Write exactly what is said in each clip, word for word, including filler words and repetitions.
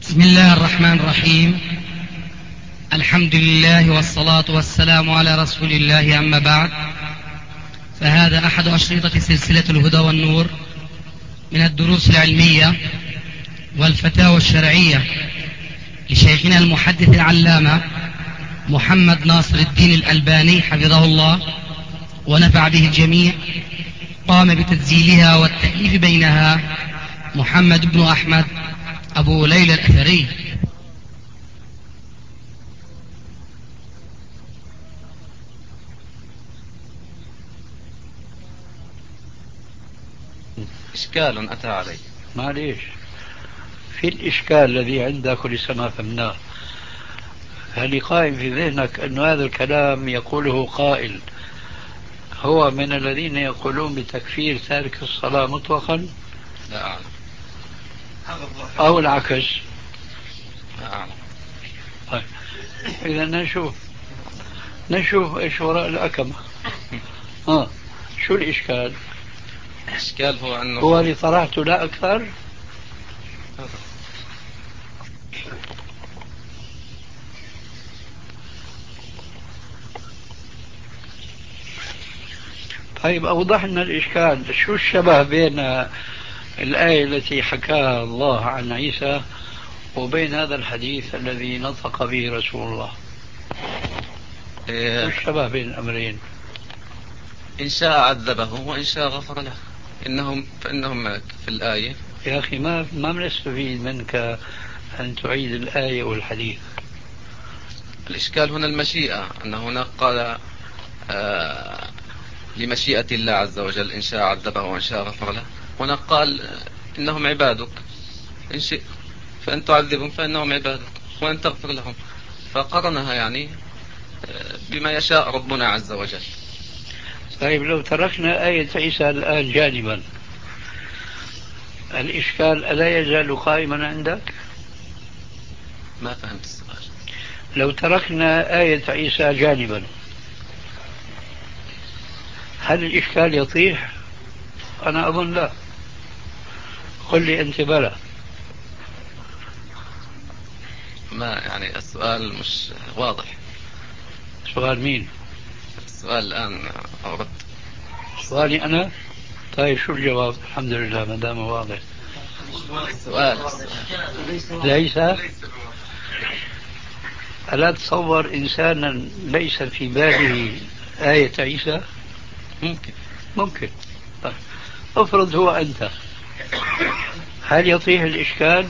بسم الله الرحمن الرحيم. الحمد لله والصلاة والسلام على رسول الله، أما بعد، فهذا أحد أشرطة سلسلة الهدى والنور من الدروس العلمية والفتاوى الشرعية لشيخنا المحدث العلامة محمد ناصر الدين الألباني حفظه الله ونفع به الجميع. قام بتسجيلها والتأليف بينها محمد بن أحمد أبو ليلى الأثري. إشكال أتى علي. معليش، في الإشكال الذي عندك لسه ما فهمناه. هل قائم في ذهنك أن هذا الكلام يقوله قائل هو من الذين يقولون بتكفير تارك الصلاة مطلقا؟ لا أعلم. أو العكس؟ لا أعلم. طيب، إذا نشوف نشوف إيش وراء الأكمة. آه. شو الإشكال؟ الإشكال هو أنه هو اللي طرحته لا أكثر. طيب، أوضح لنا الإشكال. شو الشبه بين الآية التي حكاها الله عن عيسى وبين هذا الحديث الذي نطق به رسول الله؟ إيه، شو الشبه بين الأمرين؟ إن شاء عذبه وإن شاء غفر له. إنهم فإنهم في الآية. يا أخي، ما ما بنستفيد منك أن تعيد الآية والحديث. الإشكال هنا المشيئة، أن هنا قال آه لمشيئة الله عز وجل إن شاء عذبه وإن شاء غفر له. هنا قال إنهم عبادك، إن شئت فأن تعذبهم فإنهم عبادك وأن تغفر لهم، فقرنها يعني بما يشاء ربنا عز وجل. طيب، لو تركنا آية عيسى الآن جانبا، الإشكال ألا يزال قائما عندك؟ ما فهمت السؤال. لو تركنا آية عيسى جانبا، هل الإشكال يطيح؟ أنا أظن لا. قل لي أنت بلى. ما يعني السؤال مش واضح. سؤال مين؟ السؤال الآن أوردت. سؤالي أنا؟ طيب، شو الجواب؟ الحمد لله ما دام واضح. سؤال ليس. ألا تصور إنسانا ليس في باله آية عيسى؟ ممكن. ممكن. طيب، افرض هو أنت، هل يطيح الإشكال؟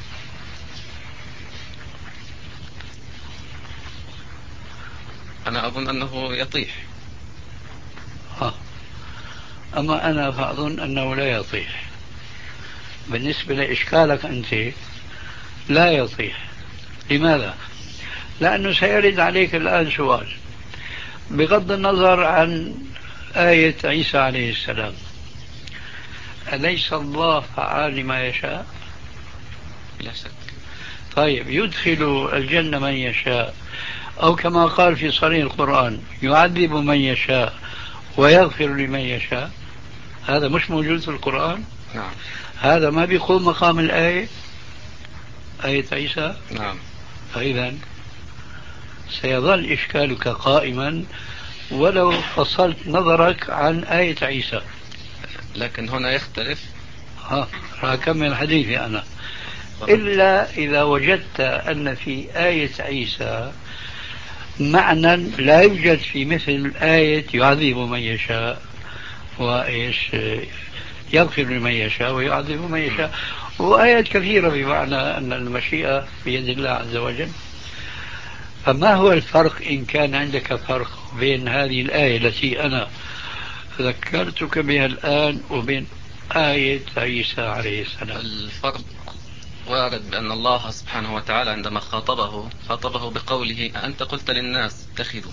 أنا أظن أنه يطيح. ها. أما أنا فأظن أنه لا يطيح. بالنسبة لإشكالك أنت لا يطيح. لماذا؟ لأنه سيرد عليك الآن سؤال بغض النظر عن آية عيسى عليه السلام: أليس الله فعال لما يشاء؟ لا شك. طيب، يدخل الجنة من يشاء، أو كما قال في صريح القرآن: يعذب من يشاء ويغفر لمن يشاء. هذا مش موجود في القرآن. نعم. هذا ما بيقوم مقام الآية، آية عيسى. نعم. فإذا سيظل إشكالك قائما ولو فصلت نظرك عن آية عيسى. لكن هنا يختلف. ها، راح أكمل حديثي أنا. إلا إذا وجدت أن في آية عيسى معنى لا يوجد في مثل آية يعذب من يشاء وإيش يغفر لمن يشاء ويعذب من يشاء، وآيات كثيرة بمعنى أن المشيئة بيد الله عز وجل. فما هو الفرق إن كان عندك فرق بين هذه الآية التي أنا ذكرتك بها الآن وبين آية عيسى عليه السلام؟ الفرق وارد بأن الله سبحانه وتعالى عندما خاطبه خاطبه بقوله أنت قلت للناس اتخذوا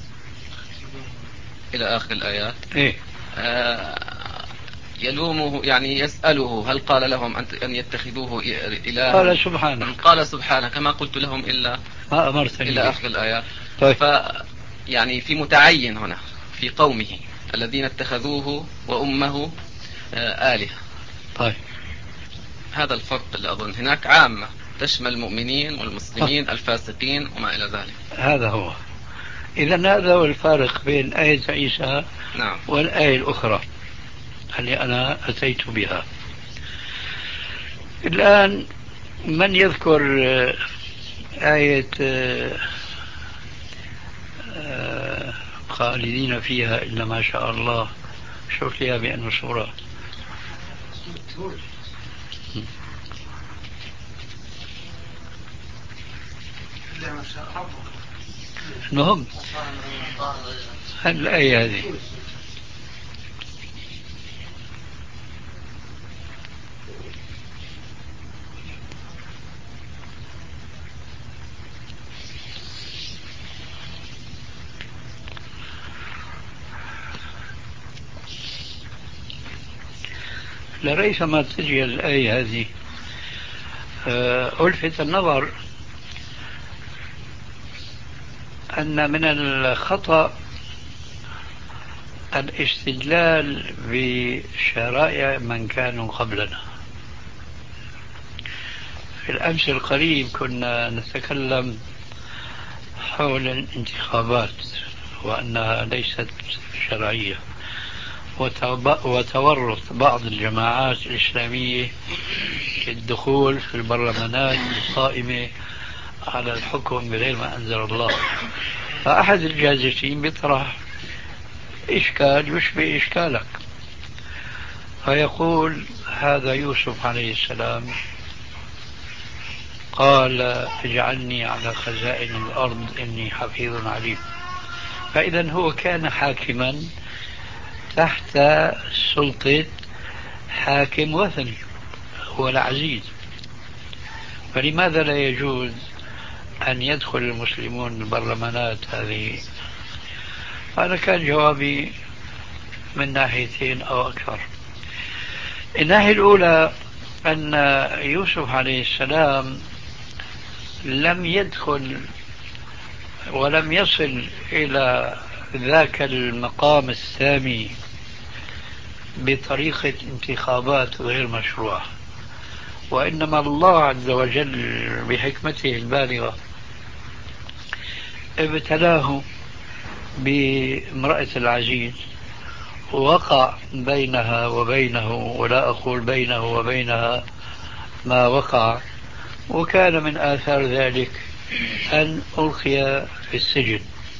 إلى آخر الآيات. إيه؟ آه يلومه، يعني يسأله هل قال لهم أن يتخذوه إلها؟ قال سبحانه. قال سبحانه كما قلت لهم إلا ما أمرتني إلى به. آخر الآيات. طيب. ف يعني في متعين هنا في قومه الذين اتخذوه وأمه آه آلهة. طيب، هذا الفرق اللي أظن. هناك عامة تشمل المؤمنين والمسلمين الفاسقين وما إلى ذلك. هذا هو. إذا هذا هو الفارق بين آية عيسى نعم. والآية الأخرى اللي أنا أتيت بها. الآن من يذكر آية خالدين فيها إلا ما شاء الله؟ شوف لي بأنه سورة. المهم الآية هذه لريثما تجي الآية هذه ألفت النظر أن من الخطأ الاستدلال بشرائع من كانوا قبلنا. في الأمس القريب كنا نتكلم حول الانتخابات وأنها ليست شرعية، وتورط بعض الجماعات الإسلامية في الدخول في البرلمانات القائمة على الحكم بغير ما أنزل الله. فأحد الجازفين بيطرح إشكال يشبه إشكالك، فيقول هذا يوسف عليه السلام قال اجعلني على خزائن الأرض إني حفيظ عليم. فإذا هو كان حاكما تحت سلطة حاكم وثني هو العزيز، فلماذا لا يجوز أن يدخل المسلمون البرلمانات هذه؟ هذا كان جوابي من ناحيتين أو أكثر. الناحية الأولى أن يوسف عليه السلام لم يدخل ولم يصل إلى ذاك المقام السامي بطريقة انتخابات غير مشروعة، وإنما الله عز وجل بحكمته البالغة ابتلاه بامرأة العزيز، وقع بينها وبينه، ولا أقول بينه وبينها ما وقع، وكان من آثار ذلك أن ألقي في السجن.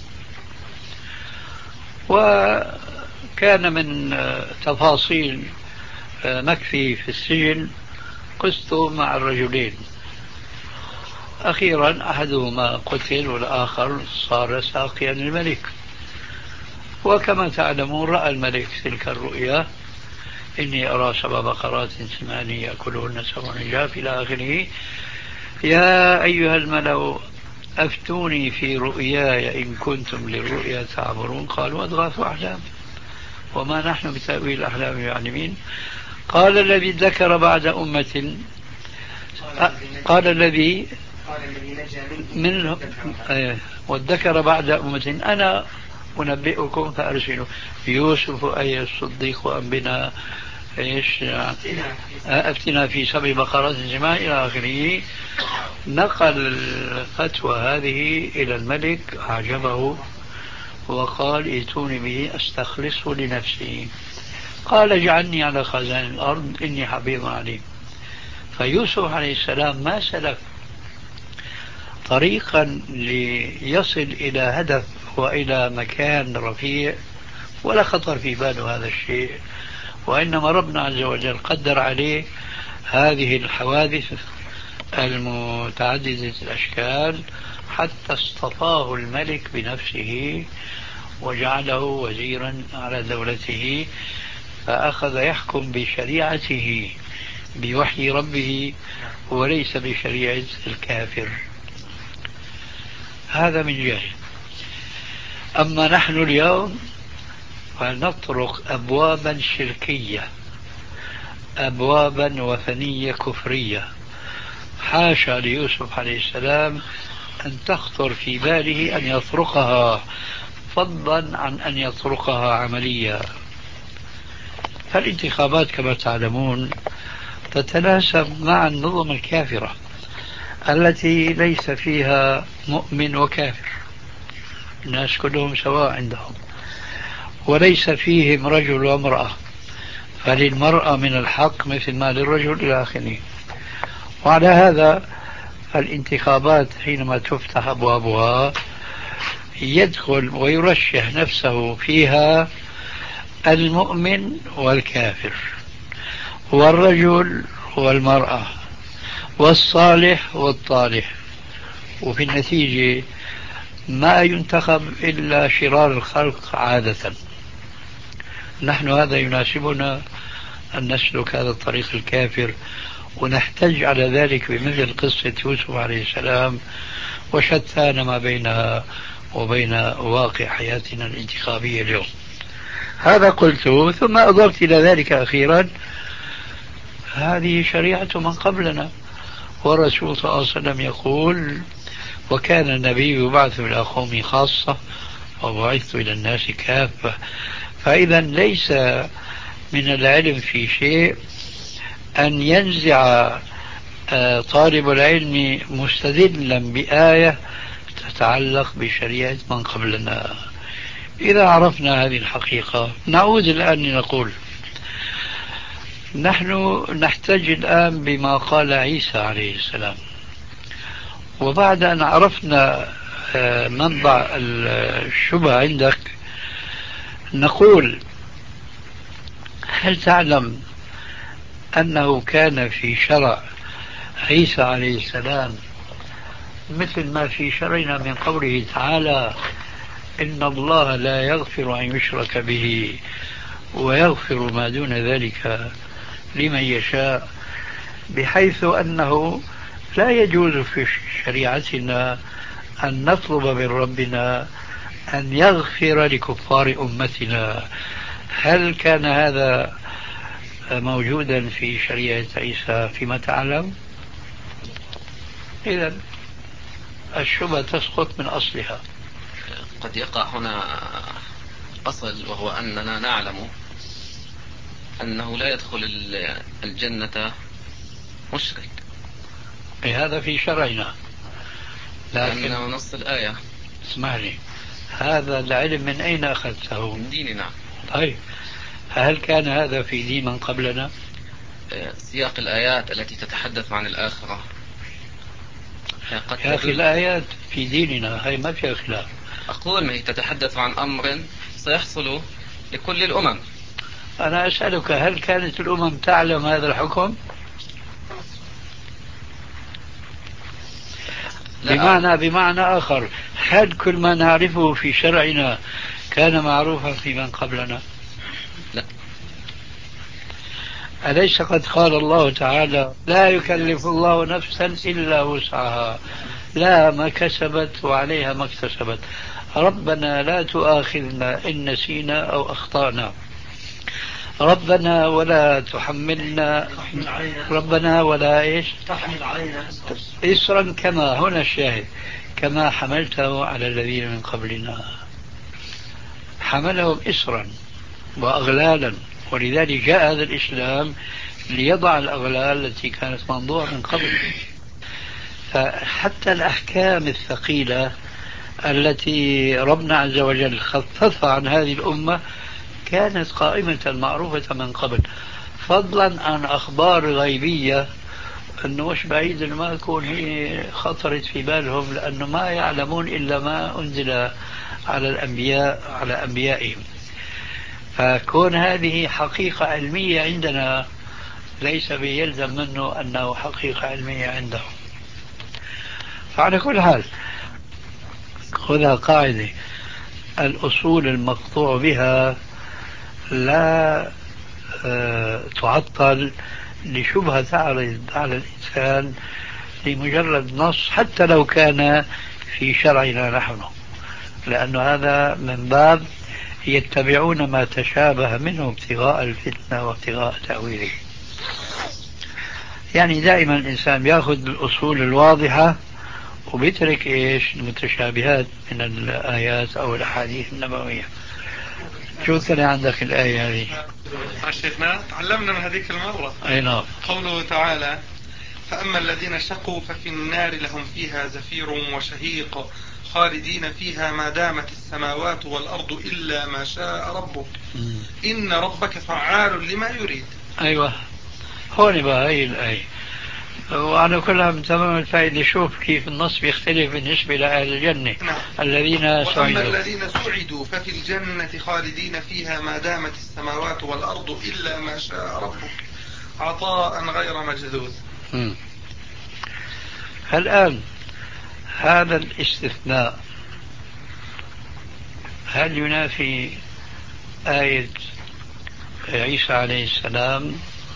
وكان من تفاصيل مكفي في السجن قست مع الرجلين، أخيرا أحدهما قتل والآخر صار ساقيا للملك. وكما تعلمون رأى الملك تلك الرؤيا إني أرى سبع بقرات سمان يأكلهن سبع عجاف إلى آخره. يا أيها الملأ أفتوني في رؤياي إن كنتم للرؤيا تعبرون. قالوا أضغاث أحلام وما نحن بتأويل الأحلام بعلمين. قال الذي ذكر بعد أمة قال الذي من وذكر بعد أمة أنا أنبئكم فأرسلوا يوسف أي الصديق أنبنا إيش أفتنا في سبع بقرات سمان إلى آخره. نقل الفتوى هذه إلى الملك أعجبه وقال ائتوني به أستخلصه لنفسي. قال اجعلني على خزائن الأرض إني حفيظ عليم. فيوسف عليه السلام ما سلك طريقا ليصل إلى هدف وإلى مكان رفيع ولا خطر في باله هذا الشيء، وإنما ربنا عز وجل قدر عليه هذه الحوادث المتعددة الأشكال حتى اصطفاه الملك بنفسه وجعله وزيرا على دولته، فأخذ يحكم بشريعته بوحي ربه وليس بشريعة الكافر. هذا من جهة. أما نحن اليوم فنطرق أبوابا شركية، أبوابا وثنية كفرية، حاشا ليوسف عليه السلام أن تخطر في باله أن يطرقها، فضلا عن أن يطرقها عمليا. فالانتخابات كما تعلمون تتناسب مع النظم الكافرة التي ليس فيها مؤمن وكافر، الناس كلهم سواء عندهم، وليس فيهم رجل وامرأة، فللمرأة من الحق مثل ما للرجل إلى آخره. وعلى هذا الانتخابات حينما تفتح أبوابها يدخل ويرشح نفسه فيها المؤمن والكافر، والرجل والمرأة، والصالح والطالح، وفي النتيجة ما ينتخب إلا شرار الخلق عادة. نحن هذا يناسبنا أن نسلك هذا الطريق الكافر، ونحتج على ذلك بمثل قصة يوسف عليه السلام، وشتان ما بينها وبين واقع حياتنا الانتخابية اليوم. هذا قلت، ثم أضفت إلى ذلك أخيرا هذه شريعة من قبلنا، والرسول صلى الله عليه وسلم يقول: وكان النبي يبعث إلى قومه خاصة وبعثت إلى الناس كافة. فإذا ليس من العلم في شيء أن ينزع طالب العلم مستدلا بآية تتعلق بشريعة من قبلنا. إذا عرفنا هذه الحقيقة نعود الآن لنقول نحن نحتج الآن بما قال عيسى عليه السلام، وبعد أن عرفنا منبع الشبهة عندك نقول: هل تعلم أنه كان في شرع عيسى عليه السلام مثل ما في شرعنا من قوله تعالى: إن الله لا يغفر أن يشرك به ويغفر ما دون ذلك لمن يشاء، بحيث أنه لا يجوز في شريعتنا أن نطلب من ربنا أن يغفر لكفار أمتنا. هل كان هذا موجودا في شريعة عيسى فيما تعلم؟ إذن الشبهة تسقط من أصلها. قد يقع هنا أصل، وهو أننا نعلم أنه لا يدخل الجنة مشرك، هذا في شرعنا، لكن نص الآية. اسمعني، هذا العلم من أين أخذته؟ من ديننا. طيب، هل كان هذا في دين من قبلنا؟ سياق الآيات التي تتحدث عن الآخرة يا أخي الآيات في ديننا هي ما فيها خلاف. أقول ما هي تتحدث عن أمر سيحصل لكل الأمم. أنا أسألك: هل كانت الأمم تعلم هذا الحكم؟ بمعنى بمعنى آخر، هل كل ما نعرفه في شرعنا كان معروفا في من قبلنا؟ لا. أليس قد قال الله تعالى: لا يكلف الله نفسا إلا وسعها، لا ما كسبت وعليها ما اكتسبت، ربنا لا تؤاخذنا إن نسينا أو أخطأنا، ربنا ولا تحملنا، ربنا ولا إيش تحمل علينا إسرا، كما هنا الشاهد كما حملته على الذين من قبلنا. حملهم إسرا وأغلالا، ولذلك جاء هذا الإسلام ليضع الأغلال التي كانت منضوعة من قبل. فحتى الأحكام الثقيلة التي ربنا عز وجل خففها عن هذه الأمة كانت قائمة معروفة من قبل، فضلا عن أخبار غيبية أنه مش بعيد أن ما تكون هي خطرت في بالهم، لأنه ما يعلمون إلا ما أنزل على الأنبياء على أنبيائهم. فكون هذه حقيقة علمية عندنا ليس بيلزم منه أنه حقيقة علمية عندهم. فعلى كل حال خذها قاعدة: الأصول المقطوع بها لا تعطل لشبهة تعرض على الإنسان لمجرد نص حتى لو كان في شرعنا نحن، لأن هذا من باب يتبعون ما تشابه منه ابتغاء الفتنة وابتغاء تأويله. يعني دائما الإنسان يأخذ الأصول الواضحة وبيترك إيش المتشابهات من الآيات أو الأحاديث النبوية. شو كان عندك الآية هذه؟ شيخنا تعلمنا من هذيك المرة. أي نعم. قوله تعالى: فأما الذين شقوا ففي النار لهم فيها زفير وشهيق خالدين فيها ما دامت السماوات والأرض إلا ما شاء ربك إن ربك فعال لما يريد. أيوة، هون بقى هي الآية. وعلى كلها من تمام الفائدة. شوف كيف النص بيختلف بالنسبة لأهل الجنة. نعم. الذين سعدوا وأما الذين سعدوا ففي الجنة خالدين فيها ما دامت السماوات والأرض إلا ما شاء ربك عطاء غير مجذوذ. الآن هذا الاستثناء هل ينافي آية عيسى عليه السلام؟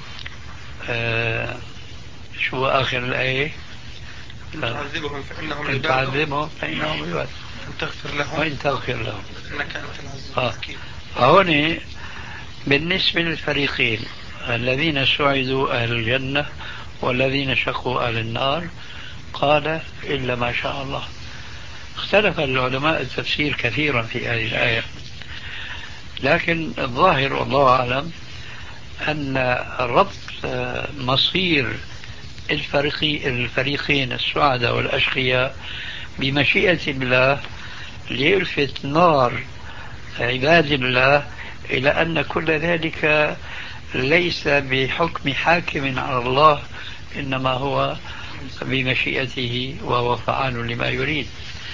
آه شو آخر الآية؟ تعذبهم فإنهم إن تعذبهم فإنهم عباد وإن تغفر لهم وإن تغفر لهم إنك أنت العزيز آه. الحكيم. هون بالنسبة للفريقين الذين سعدوا أهل الجنة والذين شقوا أهل النار قال إلا ما شاء الله. اختلف العلماء التفسير كثيرا في هذه الآية، لكن الظاهر والله أعلم أن ربط مصير الفريقين السعداء والأشقياء بمشيئة الله ليلفت نار عباد الله إلى أن كل ذلك ليس بحكم حاكم على الله، إنما هو بمشيئته وهو فعال لما يريد.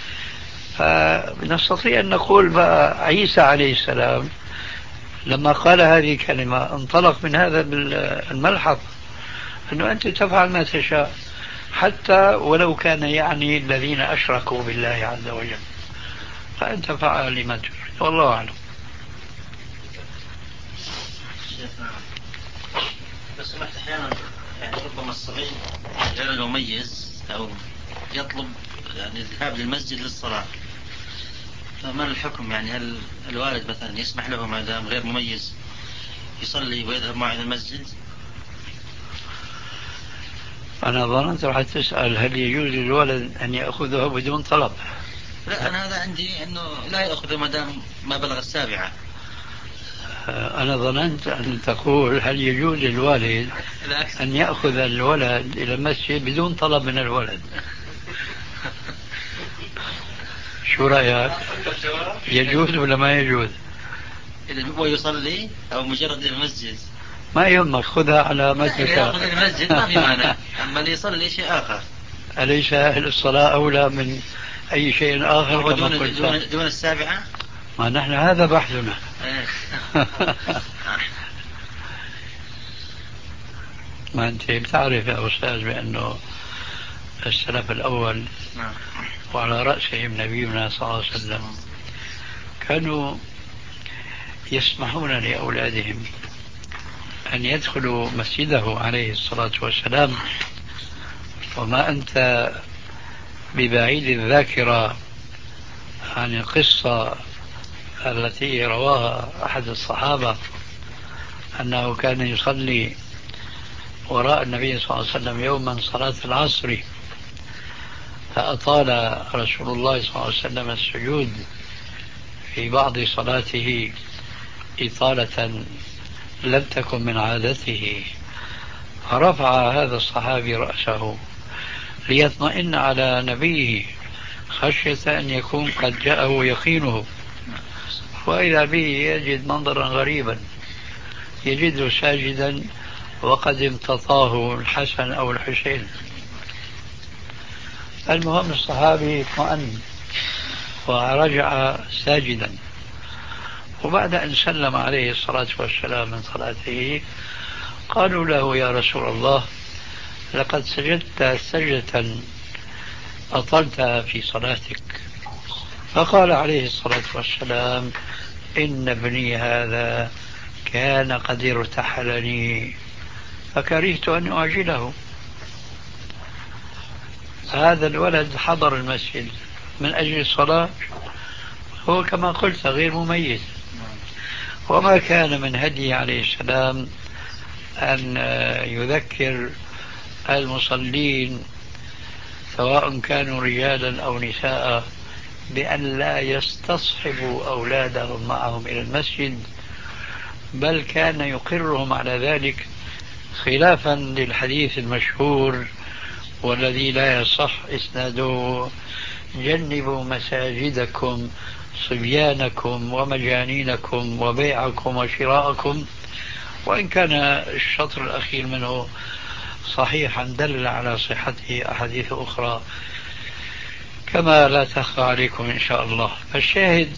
فنستطيع أن نقول بقى عيسى عليه السلام لما قال هذه الكلمة انطلق من هذا الملحظ أنه أنت تفعل ما تشاء حتى ولو كان يعني الذين أشركوا بالله عز وجل، فأنت فعل لما تريد والله أعلم. بس سمحت أحيانا يعني ربما الصغير غير المميز أو يطلب يعني الذهاب للمسجد للصلاة، فما الحكم؟ يعني هل الوالد مثلا يسمح له ما دام غير مميز يصلي ويذهب معه إلى المسجد؟ أنا ظننت راح تسأل هل يجوز للولد أن يأخذه بدون طلب. لا، أنا هذا عندي أنه لا يأخذه ما دام ما بلغ السابعة. أنا ظننت أن تقول هل يجوز للوالد أن يأخذ الولد إلى المسجد بدون طلب من الولد. شو رأيك؟ يجوز ولا ما يجوز؟ إذا هو يصلي أو مجرد المسجد ما يهمك، خذها على ما تشاء. يأخذ المسجد ما في مانع، أما اللي يصلي شيء آخر. أليس أهل الصلاة أولى من أي شيء آخر كما دون, قلت؟ دون, دون السابعة. ما نحن هذا بحثنا. ما أنت بتعرف يا أستاذ بأنه السلف الأول وعلى رأسهم نبينا صلى الله عليه وسلم كانوا يسمحون لأولادهم أن يدخلوا مسجده عليه الصلاة والسلام. وما أنت ببعيد الذاكرة عن القصة التي رواها أحد الصحابة أنه كان يصلي وراء النبي صلى الله عليه وسلم يوما صلاة العصر، فأطال رسول الله صلى الله عليه وسلم السجود في بعض صلاته إطالة لم تكن من عادته، فرفع هذا الصحابي رأسه ليطمئن على نبيه خشية أن يكون قد جاءه يقينه، وإذا به يجد منظرا غريبا، يجده ساجدا وقد امتطاه الحسن أو الحسين. المهم الصحابي اطمأن ورجع ساجدا، وبعد أن سلم عليه الصلاة والسلام من صلاته قالوا له يا رسول الله لقد سجدت سجدة أطلتها في صلاتك، فقال عليه الصلاة والسلام إن ابني هذا كان قد ارتحلني فكرهت أن أعجله. هذا الولد حضر المسجد من أجل الصلاة، هو كما قلت غير مميز، وما كان من هدي عليه السلام أن يذكر المصلين سواء كانوا رجالا أو نساء بأن لا يستصحبوا أولادهم معهم إلى المسجد، بل كان يقرهم على ذلك خلافا للحديث المشهور والذي لا يصح إسناده جنبوا مساجدكم صبيانكم ومجانينكم وبيعكم وشراءكم، وإن كان الشطر الأخير منه صحيحا دل على صحته أحاديث أخرى كما لا تخفى عليكم إن شاء الله. فالشاهد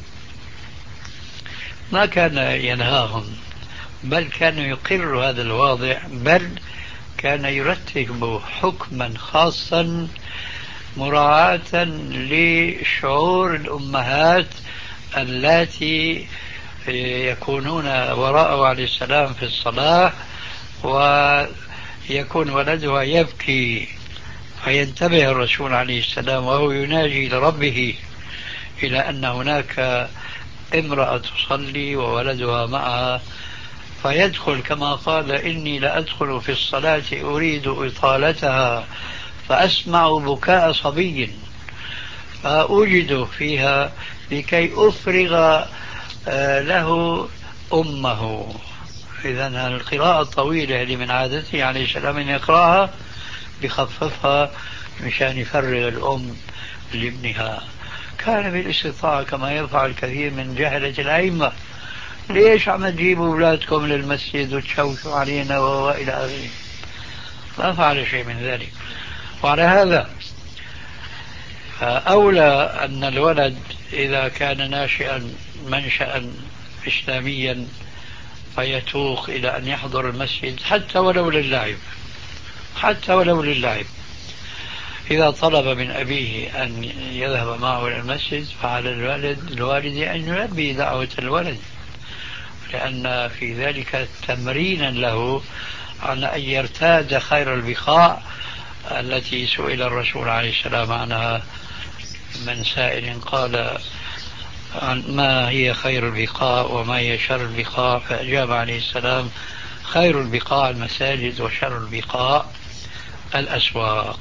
ما كان ينهاهم، بل كان يقر هذا الواضع، بل كان يرتب حكما خاصا مراعاة لشعور الأمهات اللاتي يكونون وراءه عليه السلام في الصلاة ويكون ولدها يبكي، فينتبه الرسول عليه السلام وهو يناجي لربه إلى أن هناك امرأة تصلي وولدها معها، فيدخل كما قال إني لأدخل في الصلاة أريد إطالتها فأسمع بكاء صبي فأوجد فيها لكي أفرغ له أمه. إذن القراءة الطويلة اللي من عادته عليه السلام أن يقرأها بخففها مشان يفرغ الأم لابنها. كان بالاستطاعة كما يفعل الكثير من جهلة الأئمة، ليش عم تجيبوا أولادكم للمسجد وتشوشوا علينا وإلى آخره، ما فعل شيء من ذلك. وعلى هذا أولى أن الولد إذا كان ناشئا منشأ إسلاميا فيتوق إلى أن يحضر المسجد حتى ولو للعب، حتى ولو للعب. إذا طلب من أبيه أن يذهب معه إلى المسجد فعلى الوالد الوالد أن يلبي دعوة الولد، لأن في ذلك تمرينا له على أن يرتاد خير البقاع التي سئل الرسول عليه السلام عنها من سائل قال ما هي خير البقاع وما هي شر البقاع، فأجاب عليه السلام خير البقاع المساجد وشر البقاع الأسواق.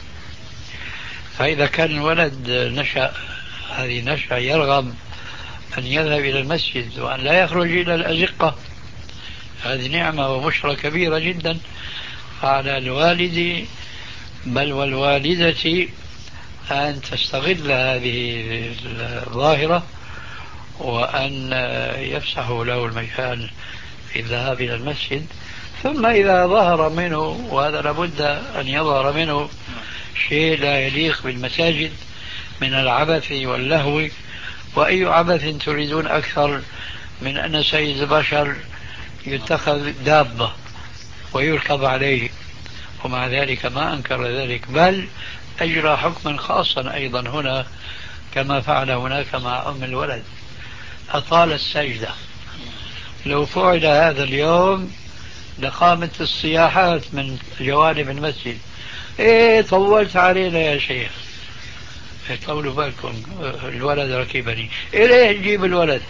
فإذا كان الولد نشأ هذه نشأ يرغب أن يذهب إلى المسجد وأن لا يخرج إلى الأزقة، هذه نعمة وبشرى كبيرة جدا. فعلى الوالد بل والوالدة أن تستغل هذه الظاهرة وأن يفسحوا له المجال في الذهاب إلى المسجد. ثم إذا ظهر منه، وهذا لابد أن يظهر منه، شيء لا يليق بالمساجد من العبث واللهو، وأي عبث تريدون أكثر من أن سيد البشر يتخذ دابة ويركب عليه، ومع ذلك ما أنكر ذلك، بل أجرى حكما خاصا أيضا هنا كما فعل هناك مع أم الولد، أطال السجدة. لو فعل هذا اليوم لقامت الصياحات من جوانب المسجد، إيه طولت علينا يا شيخ، طولوا بالكم الولد ركبني، إيه ليه نجيب الولد؟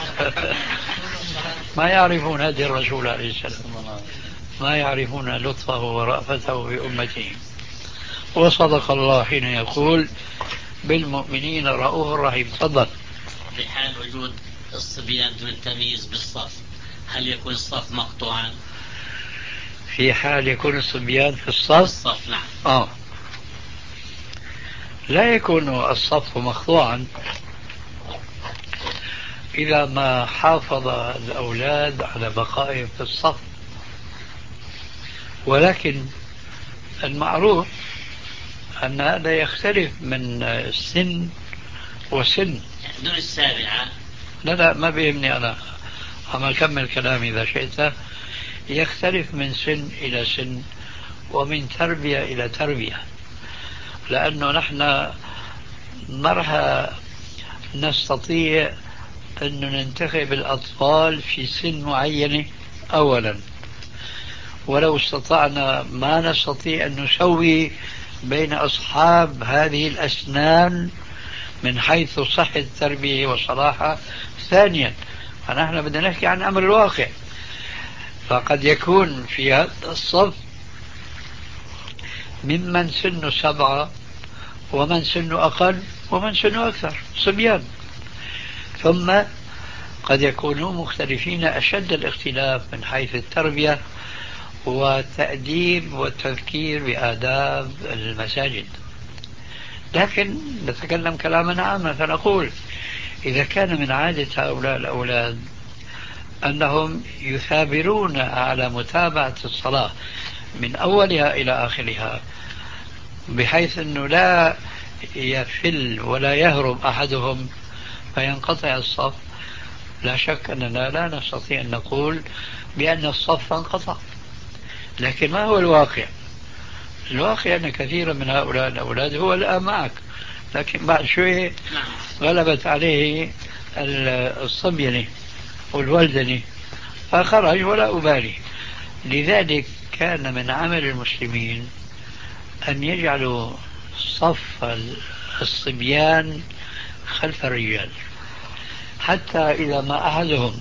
ما يعرفون هدي الرسول عليه السلام، ما يعرفون لطفه ورأفته بأمته. وصدق الله حين يقول بالمؤمنين رؤوف رحيم. تفضل. في حال وجود الصبيان دون التمييز بالصف، هل يكون الصف مقطوعا؟ في حال يكون الصبيان في الصف, الصف نعم. آه. لا يكون الصف مقطوعا إذا ما حافظ الأولاد على بقائهم في الصف، ولكن المعروف أن هذا يختلف من سن وسن. دون السابعة. لا لا ما بيهمني، أنا عم أكمل كلامي إذا شئت. يختلف من سن إلى سن ومن تربية إلى تربية، لأنه نحن مرة نستطيع أن ننتخب الأطفال في سن معينة أولا، ولو استطعنا ما نستطيع أن نسوي بين أصحاب هذه الأسنان من حيث صحة التربية وصلاحها ثانيا. فنحن بدنا نحكي عن أمر الواقع، فقد يكون في هذا الصف ممن سنه سبعة ومن سنه أقل ومن سنه أكثر صبيان، ثم قد يكونوا مختلفين أشد الاختلاف من حيث التربية وتأديب والتذكير بآداب المساجد. لكن نتكلم كلاما عاما فنقول إذا كان من عادة هؤلاء الأولاد أنهم يثابرون على متابعة الصلاة من أولها إلى آخرها بحيث أنه لا يفل ولا يهرب أحدهم فينقطع الصف، لا شك أننا لا نستطيع أن نقول بأن الصف انقطع. لكن ما هو الواقع؟ الواقع أن كثيرا من هؤلاء الأولاد هو الآن معك، لكن بعد شوية غلبت عليه الصبينة والولدنة فخرج ولا أبالي. لذلك كان من عمل المسلمين أن يجعلوا صف الصبيان خلف الرجال، حتى إذا ما أحدهم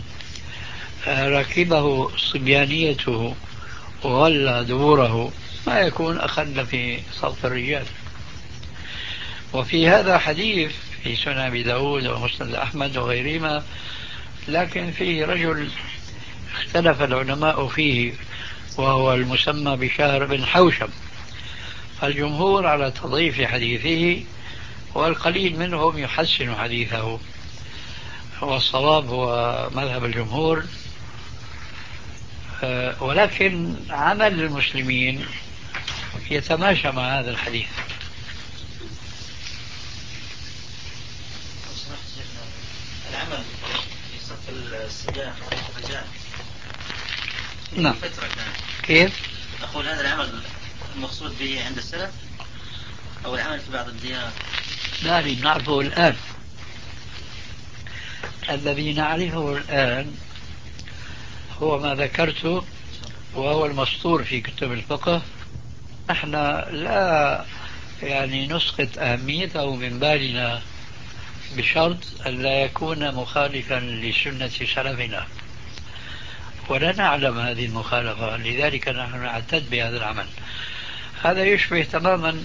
ركبه صبيانيته وولى دبوره ما يكون أخل في صف الرجال. وفي هذا حديث في سنن أبي داود ومسند أحمد وغيرهما، لكن فيه رجل اختلف العلماء فيه وهو المسمى بشهر بن حوشب، فالجمهور على تضعيف حديثه والقليل منهم يحسن حديثه، والصواب هو مذهب الجمهور. ولكن عمل المسلمين يتماشى مع هذا الحديث. العمل في صف الصبيان خلف الرجال نعم. فترة كان كيف؟ أقول هذا العمل المقصود به عند السلف أو العمل في بعض الديار؟ لا نعرفه الآن. الذي نعرفه الآن هو ما ذكرته وهو المسطور في كتب الفقه. نحن لا يعني نسقط أهميته من بالنا بشرط أن لا يكون مخالفا لسنة سلفنا، ولا نعلم هذه المخالفة، لذلك نحن نعتد بهذا العمل. هذا يشبه تماما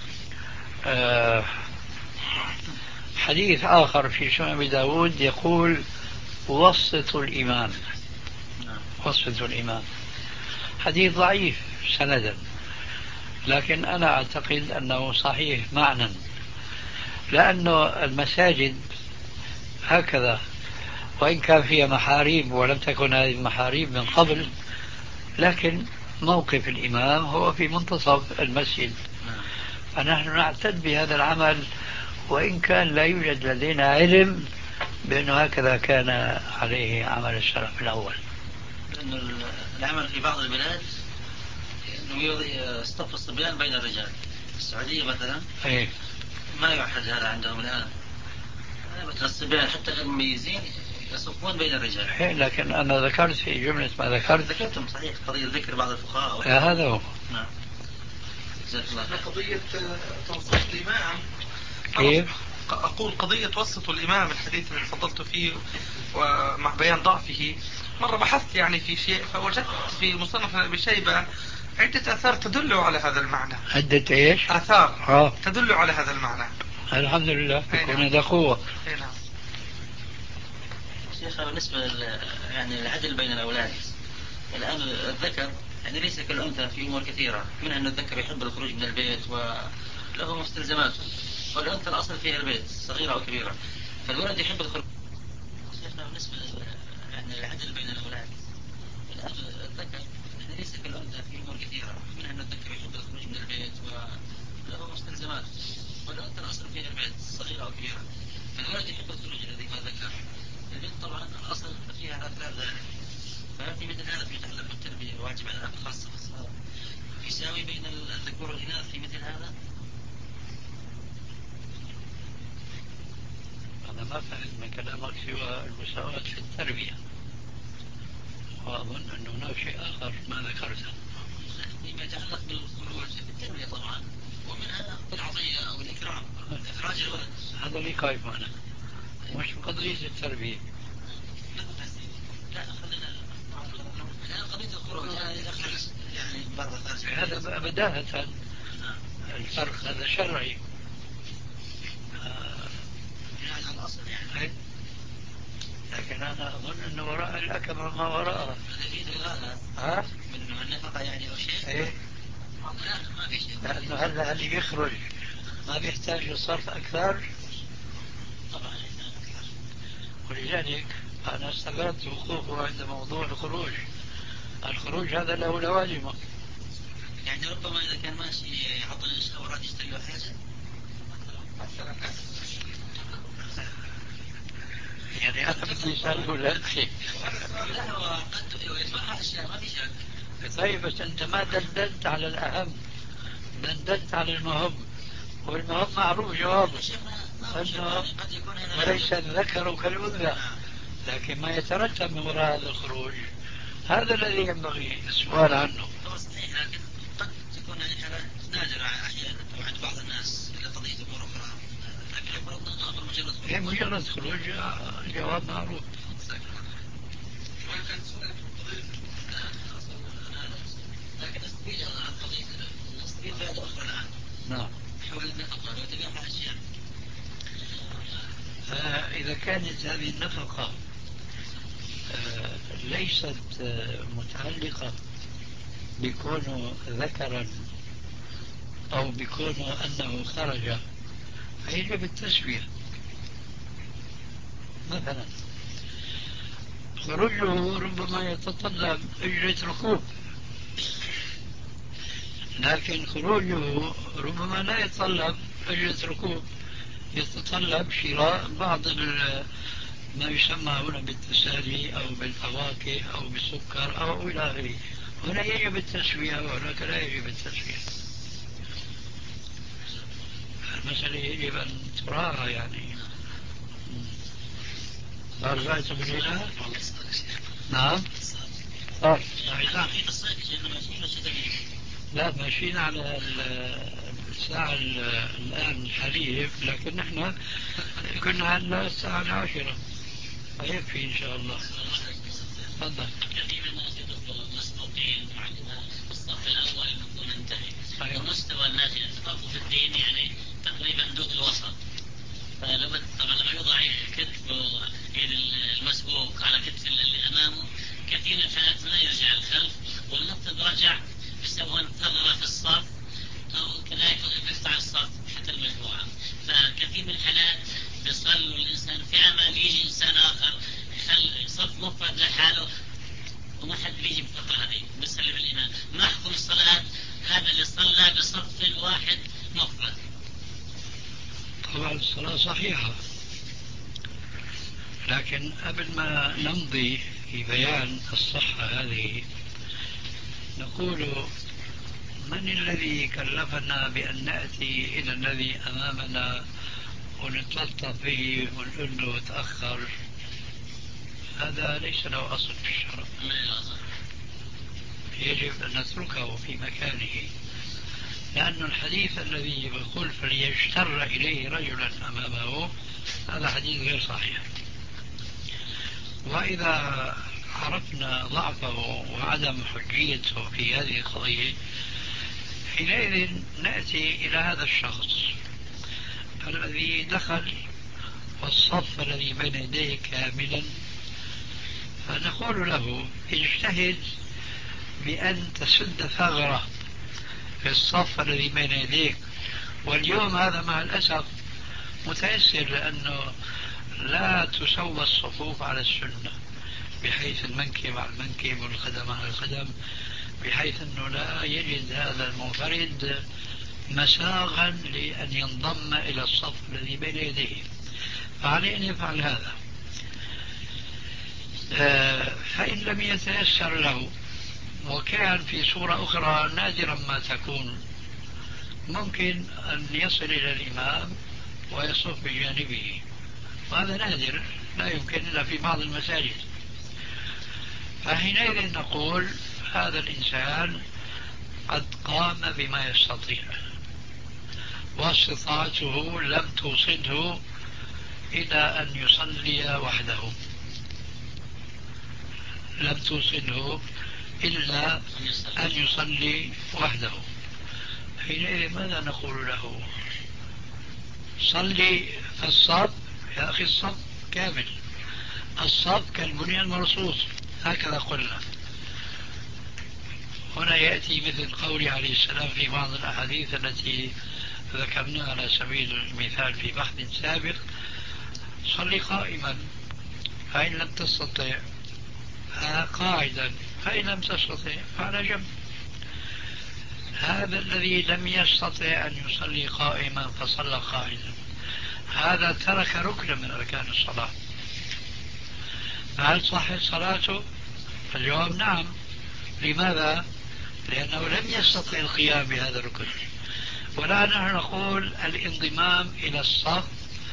حديث آخر في سنن أبي داود يقول وسط الإمام، وسط الإمام، حديث ضعيف سندا، لكن أنا أعتقد أنه صحيح معنى، لأنه المساجد هكذا وإن كان فيها محاريب ولم تكن هذه المحاريب من قبل، لكن موقف الإمام هو في منتصف المسجد، فنحن نعتد بهذا العمل وإن كان لا يوجد لدينا علم بأنه هكذا كان عليه عمل السلف الأول. لأن العمل في بعض البلاد أنه يصطف الصبيان بين الرجال، السعودية مثلا إيه؟ ما يوحد هذا عندهم الآن، مثل الصبيان حتى غير مميزين يصفون بين الرجال. إيه، لكن أنا ذكرت في جملة ما ذكرت ذكرتم صحيح قضية ذكر بعض الفقهاء. هذا هو. نعم. قضية توسط الإمام. كيف؟ أقول قضية وسط الإمام، الحديث اللي فضلت فيه ومع بيان ضعفه، مرة بحثت يعني في شيء فوجدت في مصنف أبي شيبة عدة آثار تدل على هذا المعنى. عدة إيش؟ آثار آه. تدل على هذا المعنى. الحمد لله يكون هذا قوة. نعم. شيخ بالنسبة يعني العدل بين الأولاد، الآن الذكر يعني ليس كالأنثى في أمور كثيرة، منها أن الذكر يحب الخروج من البيت وله مستلزماته، والأنثى الأصل فيها البيت صغيرة أو كبيرة، فالولد يحب الخروج. شيخنا بالنسبة يعني العدل بين الأولاد، الآن الذكر يعني ليس كالأنثى في أمور كثيرة، منها أن الذكر يحب الخروج من البيت وله مستلزماته، والأنثى الأصل فيها البيت صغيرة أو كبيرة، فالولد يحب الخروج الذي ما ذكر. البنت طبعا الأصل فيها آثار ذلك، ففي مثل هذا في يتعلق بالتربية واجب على الأب خاصة في الصغار، يساوي بين الذكور والإناث في مثل هذا؟ أنا ما فهمت من كلامك سوى المساواة في التربية، وأظن أن هناك شيء آخر ما ذكرته فيما يتعلق بالخروج في التربية طبعا، ومنها بالعطية أو الإكرام، إخراج الولد. هذا اللي خايف معنا، مش قضية التربية. لا خلينا الآن قضية الخروج يعني برا خارج هذا بداهة الفرق هذا شرعي بناء على الأصل يعني. لكن أنا أظن أن وراء الأكمة ما وراءها. ها؟ من النفقة يعني أو شيء؟ إيه؟ لا ما في شيء. لأنه هلا اللي يخرج ما بيحتاج لصرف أكثر. طبعا. ولذلك أنا استغربت وقوفه عند موضوع الخروج. الخروج هذا له لوازمه. يعني ربما إذا كان ماشي يحط الإشهار وراد يشتري له حاجة يعني أنا بدي أسأله لا أنت. لا هو قد يدفعها أشياء ما في شك. طيب بس أنت ما دندنت على الأهم، دندنت على المهم، والمهم معروف جوابه أنه وليس الذكر كالأنثى، لكن ما يترتب من وراء هذا الخروج هذا الذي ينبغي السؤال عنه. صحيح، لكن قد تكون هذه حالات نادرة أحيانا عند بعض الناس إلى قضية أمور أخرى، لكن يفرضنا أمر مجرد خروج. هي مجرد خروج، الجواب معروف. لكن استفيد عن قضية استفيد فائدة أخرى الآن. نعم. حول النفقة لو تبيعها أشياء. إذا كانت هذه النفقة ليست متعلقة بكونه ذكرا أو بكونه أنه خرج، فيجب التسوية. مثلا خروجه ربما يتطلب أجرة ركوب، لكن خروجه ربما لا يتطلب أجرة ركوب، يتطلب شراء بعض ما يسمى هنا بالتسالي أو بالفواكه أو بالسكر أو إلى آخره. هنا يجب التسوية وهناك لا يجب التسوية. المسألة يجب أن تراها يعني. صار رأيت بالإله؟ نعم صار. لا ماشيين على الساعة الآن الحالية، لكن نحن كنا هلا الساعة العاشرة فيكفي إن شاء الله. تفضل. كثير من الناس يدخلون مسبوقين مع الإمام في الصف الأول المفروض ينتهي. ومستوى الناس يتفقهوا في الدين يعني تقريبا دون الوسط. فلو طبعا لما يوضع كتف يد المسبوق على كتف اللي أمامه كثير من الحالات لا يرجع الخلف، والنقطة رجع يسوون ثغرة في الصف أو كذلك يفتح الصف حتى المجموعة. فكثير من الحالات بيصلوا الإنسان في أمام يجي إنسان آخر يخلي صف مفرد لحاله وما حد بيجي بالفترة هذه بيسلم الإمام. ما حكم الصلاة هذا اللي صلى بصف واحد مفرد؟ طبعا الصلاة صحيحة، لكن قبل ما نمضي في بيان الصحة هذه نقول من الذي كلفنا بأن نأتي إلى الذي أمامنا ونتلطف به ونقول له تأخر؟ هذا ليس له أصل في الشرع، يجب أن نتركه في مكانه، لأن الحديث الذي يقول فليجتر إليه رجلا أمامه هذا حديث غير صحيح. وإذا عرفنا ضعفه وعدم حجيته في هذه القضية حينئذ نأتي إلى هذا الشخص الذي دخل والصف الذي بين يديه كاملا، فنقول له اجتهد بأن تسد ثغرة في الصف الذي بين يديك. واليوم هذا مع الأسف متيسر، لأنه لا تسوى الصفوف على السنة بحيث المنكب على المنكب والقدم على القدم، بحيث أنه لا يجد هذا المنفرد مساغا لأن ينضم إلى الصف الذي بين يديه، فعليه أن يفعل هذا. فإن لم يتيسر له وكان في صورة أخرى نادرا ما تكون، ممكن أن يصل إلى الإمام ويصف بجانبه، وهذا نادر لا يمكن إلا في بعض المساجد. فحينئذ نقول هذا الإنسان قد قام بما يستطيع واستطاعته لم توصله إلى أن يصلي وحده، لم توصله إلا أن يصلي وحده. حينئذ ماذا نقول له؟ صلي في الصف يا أخي، الصف كامل، الصف كالبنيان المرصوص هكذا قلنا. هنا يأتي مثل قوله عليه السلام في بعض الأحاديث التي ذكرناها على سبيل المثال في بحث سابق: صلي قائما فإن لم تستطع قاعدا فإن لم تستطع فعلى جنب. هذا الذي لم يستطع أن يصلي قائما فصلى قاعدا، هذا ترك ركنا من أركان الصلاة، فهل صحت صلاته؟ الجواب نعم. لماذا؟ لأنه لم يستطع القيام بهذا الركن. ولا نحن نقول الانضمام إلى الصف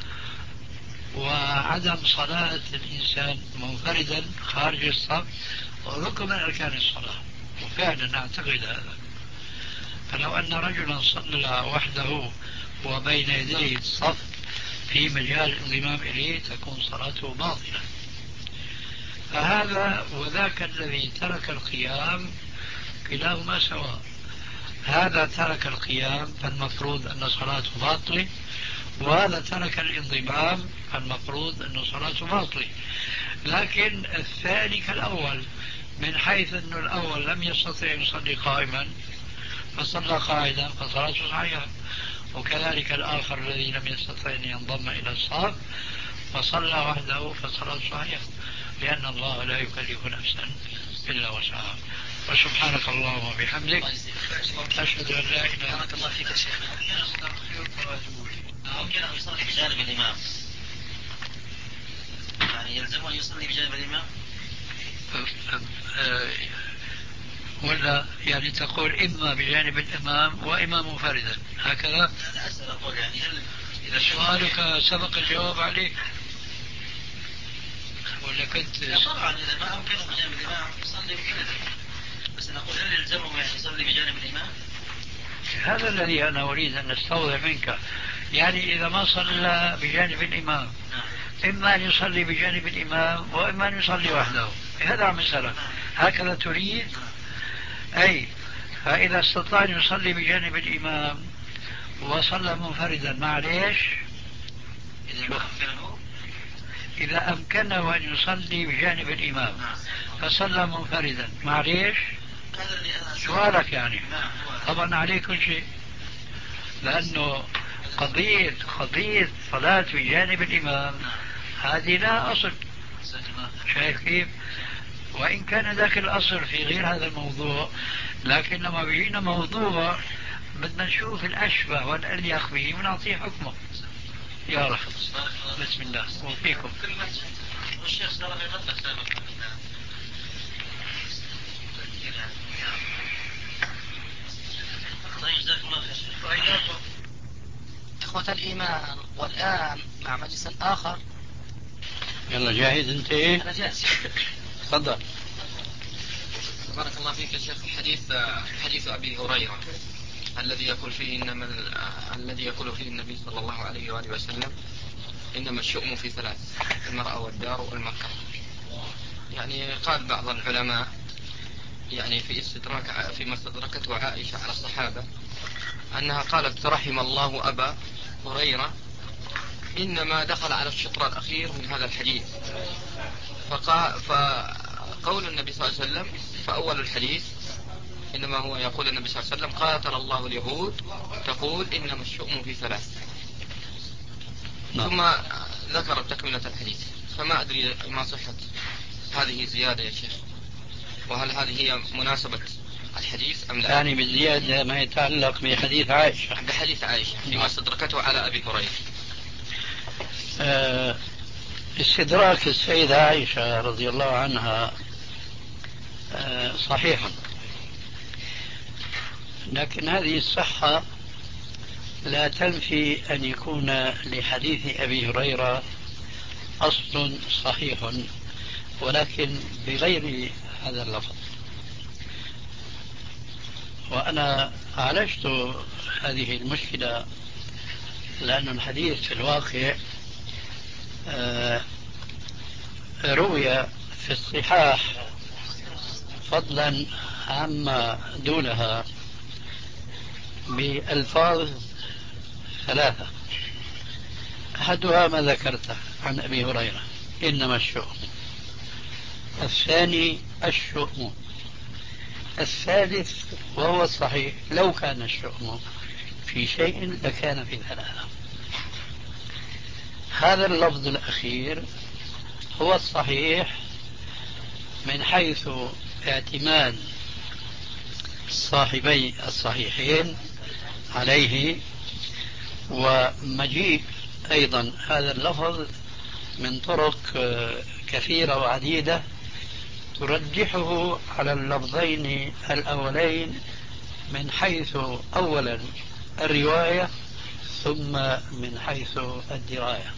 وعدم صلاة الإنسان منفردا خارج الصف ركن من أركان الصلاة، وفعلا نعتقد هذا. فلو أن رجلا صلى وحده وبين يديه الصف في مجال الانضمام إليه تكون صلاته باطلة. فهذا وذاك الذي ترك القيام كلاهما سواء. هذا ترك القيام فالمفروض أن صلاته باطلة، وهذا ترك الانضمام فالمفروض أن صلاته باطلة. لكن الثاني كالأول من حيث أن الأول لم يستطع أن يصلي قائما فصلى قاعدا فصلاته صحيحة، وكذلك الآخر الذي لم يستطع أن ينضم إلى الصف فصلى وحده فصلاته صحيحة، لأن الله لا يكلف نفسا إلا وسعها. وسبحانك اللهم وبحمدك أشهد أن لا إله إلا الله فيك شيخ. ممكن أن يصلي بجانب الإمام، يعني يلزم أن يصلي بجانب الإمام ولا يعني تقول إما بجانب الإمام وإما منفردا هكذا؟ لا أسأل أقول يعني هل إذا سؤالك سبق الجواب عليه ولا كنت؟ طبعا إذا ما أمكنه بجانب الإمام يصلي بجانب، بس نقول هل يلزمه يعني يصلي بجانب الإمام؟ هذا الذي أنا أريد أن أستوضح منك. يعني إذا ما صلى بجانب الإمام إما أن يصلي بجانب الإمام وإما أن يصلي وحده، هذا مسألة هكذا تريد؟ أي فإذا استطاع أن يصلي بجانب الإمام وصلى منفردا معليش، إذا أمكنه أن يصلي بجانب الإمام فصلى منفردا معليش، سؤالك يعني طبعا عليه كل شيء، لأنه قضية قضية صلاة بجانب الإمام هذه لا أصل. شايف كيف؟ وإن كان ذاك الأصل في غير هذا الموضوع، لكن لما بيجينا موضوع بدنا نشوف الأشبه والأليق به ونعطيه حكمه. يا رب بسم الله وفيكم. الشيخ صار في غضب سابقا. طيب جزاك الله خير. إخوة الإيمان، والآن مع مجلس آخر. يلا جاهز أنت؟ إيه أنا جاهز. تفضل. بارك الله فيك يا شيخ. حديث حديث أبي هريرة الذي يقول فيه إنما الذي يقول فيه النبي صلى الله عليه وآله وسلم إنما الشؤم في ثلاث: المرأة والدار والمكة. يعني قال بعض العلماء يعني في استدراك فيما استدركته عائشة على الصحابة أنها قالت رحم الله أبا هريرة إنما دخل على الشطر الأخير من هذا الحديث. فقول النبي صلى الله عليه وسلم فأول الحديث إنما هو يقول النبي صلى الله عليه وسلم قاتل الله اليهود تقول إنما الشؤم في ثلاث، ثم ذكر تكملة الحديث. فما أدري ما صحة هذه الزيادة يا شيخ، وهل هذه هي مناسبة الحديث أم لا؟ يعني بالزيادة ما يتعلق بحديث عائشة. بحديث عائشة فيما استدركته على أبي هريرة. أه استدراك السيدة عائشة رضي الله عنها أه صحيح، لكن هذه الصحة لا تنفي أن يكون لحديث أبي هريرة أصل صحيح، ولكن بغير هذا اللفظ. وأنا عالجت هذه المشكلة لأن الحديث في الواقع روي في الصحاح فضلا عما دونها بألفاظ ثلاثة، أحدها ما ذكرته عن أبي هريرة إنما الشؤم، الثاني الشؤم، الثالث وهو الصحيح لو كان الشؤم في شيء لكان في ثلاثة. هذا اللفظ الأخير هو الصحيح من حيث اعتماد صاحبي الصحيحين عليه، ومجيء أيضا هذا اللفظ من طرق كثيرة وعديدة ترجحه على اللفظين الأولين من حيث أولا الرواية ثم من حيث الدراية،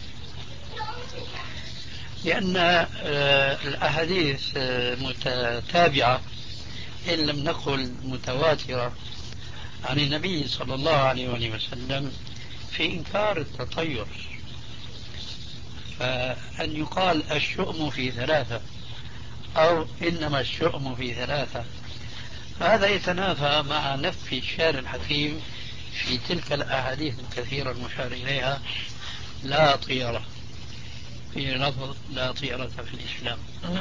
لأن الأحاديث متتابعة إن لم نقل متواترة عن النبي صلى الله عليه وسلم في إنكار التطير. فأن يقال الشؤم في ثلاثة أو إنما الشؤم في ثلاثة، هذا يتنافى مع نفي الشارع الحكيم في تلك الأحاديث الكثيرة المشار إليها لا طيرة، في لفظ لا طيرة في الإسلام.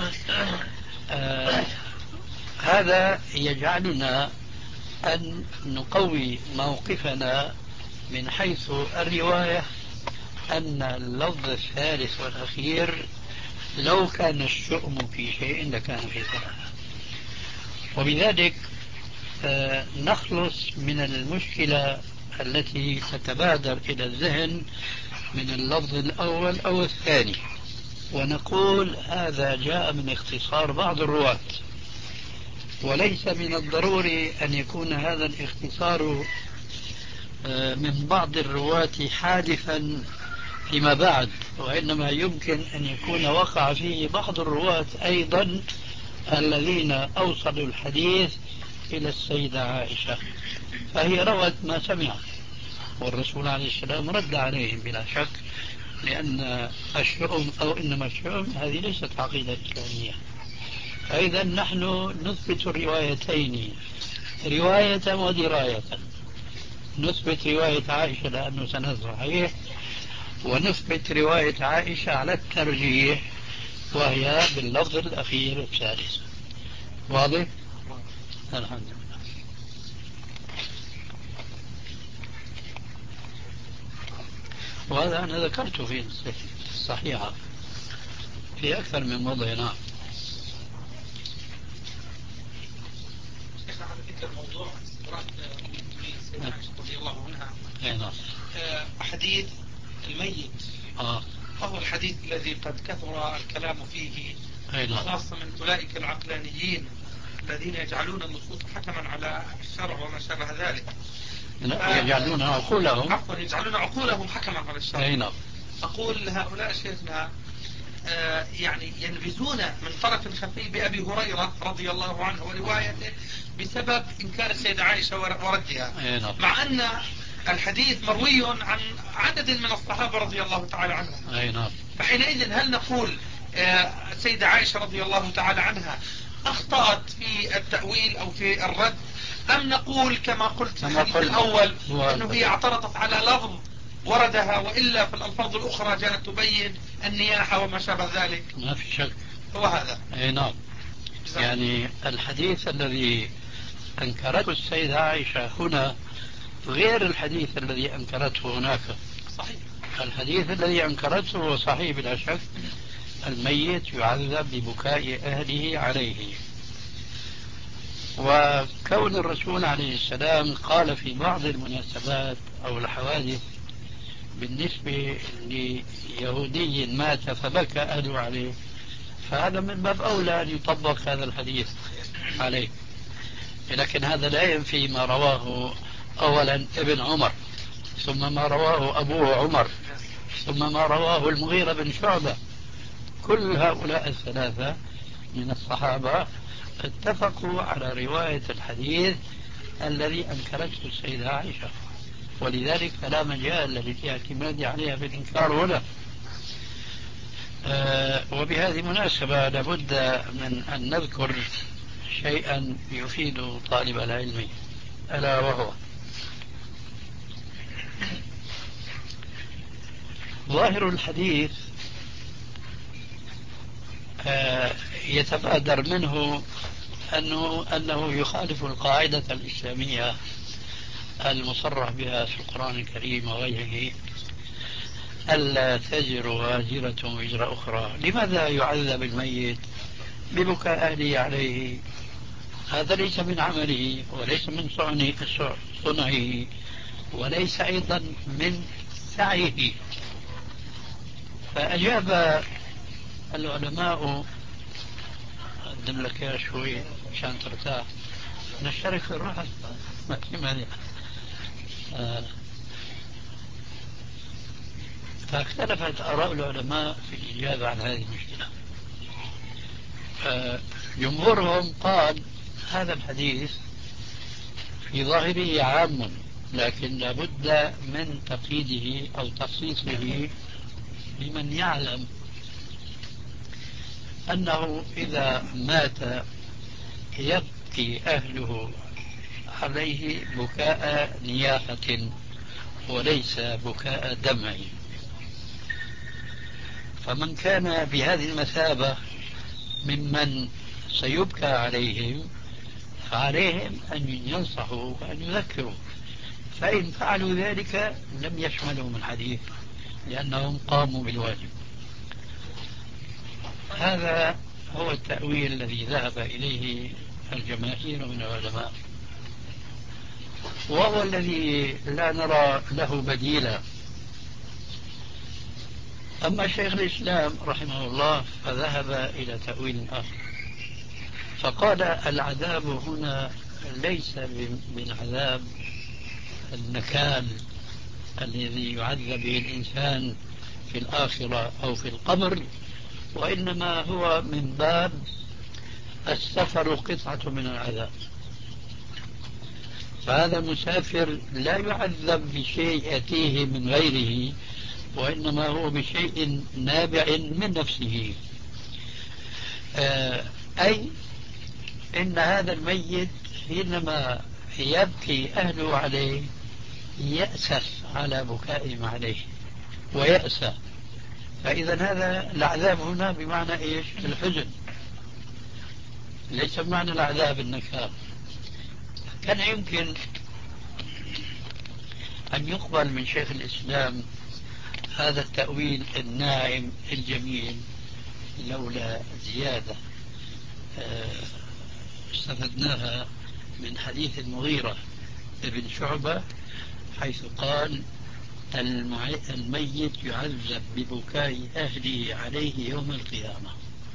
آه هذا يجعلنا أن نقوي موقفنا من حيث الرواية أن اللفظ الثالث والأخير لو كان الشؤم في شيء لكان في ثلاثة، وبذلك آه نخلص من المشكلة التي تتبادر إلى الذهن من اللفظ الأول أو الثاني، ونقول هذا جاء من اختصار بعض الرواة، وليس من الضروري أن يكون هذا الاختصار من بعض الرواة حادثا فيما بعد، وإنما يمكن أن يكون وقع فيه بعض الرواة أيضا الذين أوصلوا الحديث إلى السيدة عائشة، فهي روت ما سمعت، والرسول عليه السلام رد عليهم بلا شك، لأن الشؤم أو إنما الشؤم هذه ليست عقيدة إسلامية. فإذا نحن نثبت الروايتين رواية ودراية، نثبت رواية عائشة لأنه سند صحيح، ونثبت رواية عائشة على الترجيح وهي باللفظ الأخير الثالث. واضح؟ الحمد لله. وهذا أنا ذكرته في الصحيحة في أكثر من موضع. نعم. شيخ على ذكر الموضوع استدراك السيدة عائشة رضي الله عنها حديث الميت، آه. وهو الحديث الذي قد كثر الكلام فيه، خاصة من أولئك العقلانيين الذين يجعلون النصوص حكما على الشرع وما شابه ذلك. لا يجعلون عقولهم عفوا يجعلون عقولهم حكما على الشرع. نعم. أقول هؤلاء شيخنا آه يعني ينبذون من طرف خفي بأبي هريرة رضي الله عنه وروايته بسبب إنكار السيدة عائشة وردها، نعم. مع أن الحديث مروي عن عدد من الصحابة رضي الله تعالى عنهم. أي نعم. فحينئذ هل نقول آه السيدة عائشة رضي الله تعالى عنها أخطأت في التأويل أو في الرد، أم نقول كما قلت في الحديث الأول أنه هي اعترضت على لفظ وردها، وإلا في الألفاظ الأخرى جاءت تبين النياحة وما شابه ذلك؟ ما في شك. هو هذا. أي نعم. يعني الحديث الذي أنكرته السيدة عائشة هنا غير الحديث الذي أنكرته هناك. صحيح. الحديث الذي أنكرته هو صحيح بلا شك، الميت يعذب ببكاء أهله عليه، وكون الرسول عليه السلام قال في بعض المناسبات أو الحوادث بالنسبة ليهودي مات فبكى أهله عليه، فهذا من باب أولى أن يطبق هذا الحديث عليه. لكن هذا لا ينفي ما رواه أولا ابن عمر، ثم ما رواه أبوه عمر، ثم ما رواه المغيرة بن شعبة. كل هؤلاء الثلاثة من الصحابة اتفقوا على رواية الحديث الذي أنكرته السيدة عائشة، ولذلك فلا مجال للاعتماد عليها بالإنكار هنا. آه وبهذه المناسبة لابد من أن نذكر شيئا يفيد طالب العلم، ألا وهو ظاهر الحديث يتبادر منه أنه, أنه يخالف القاعدة الإسلامية المصرح بها في القرآن الكريم وغيره، ألا تزر وازرة وزر أخرى. لماذا يعذب الميت ببكاء أهله عليه؟ هذا ليس من عمله وليس من صنعه وليس أيضا من سعيه. فأجاب العلماء، أقدم لك يا شوي عشان ترتاح، نشترك في الراحة ما في مانع. آه. فاختلفت آراء العلماء في الإجابة عن هذه المشكلة. جمهورهم قال هذا الحديث في ظاهره عام، لكن لابد من تقييده أو تخصيصه لمن يعلم أنه إذا مات يبكي أهله عليه بكاء نياحة وليس بكاء دمع. فمن كان بهذه المثابة ممن سيبكى عليهم فعليهم أن ينصحوا وأن يذكروا، فإن فعلوا ذلك لم يشملهم الحديث لأنهم قاموا بالواجب. هذا هو التأويل الذي ذهب إليه الجماهير من العلماء، وهو الذي لا نرى له بديلا. أما شيخ الإسلام رحمه الله فذهب إلى تأويل آخر، فقال العذاب هنا ليس بالعذاب النكال الذي يعذب به الإنسان في الآخرة أو في القبر، وإنما هو من باب السفر قطعة من العذاب. فهذا المسافر لا يعذب بشيء يأتيه من غيره، وإنما هو بشيء نابع من نفسه. آه أي إن هذا الميت حينما يبكي أهله عليه يأسف على بكائهم عليه ويأسى. فإذا هذا العذاب هنا بمعنى إيش؟ الحزن، ليس بمعنى العذاب النكال. كان يمكن أن يقبل من شيخ الإسلام هذا التأويل الناعم الجميل لولا زيادة استفدناها من حديث المغيرة ابن شعبة، حيث قال الميت يعذب ببكاء أهله عليه يوم القيامة.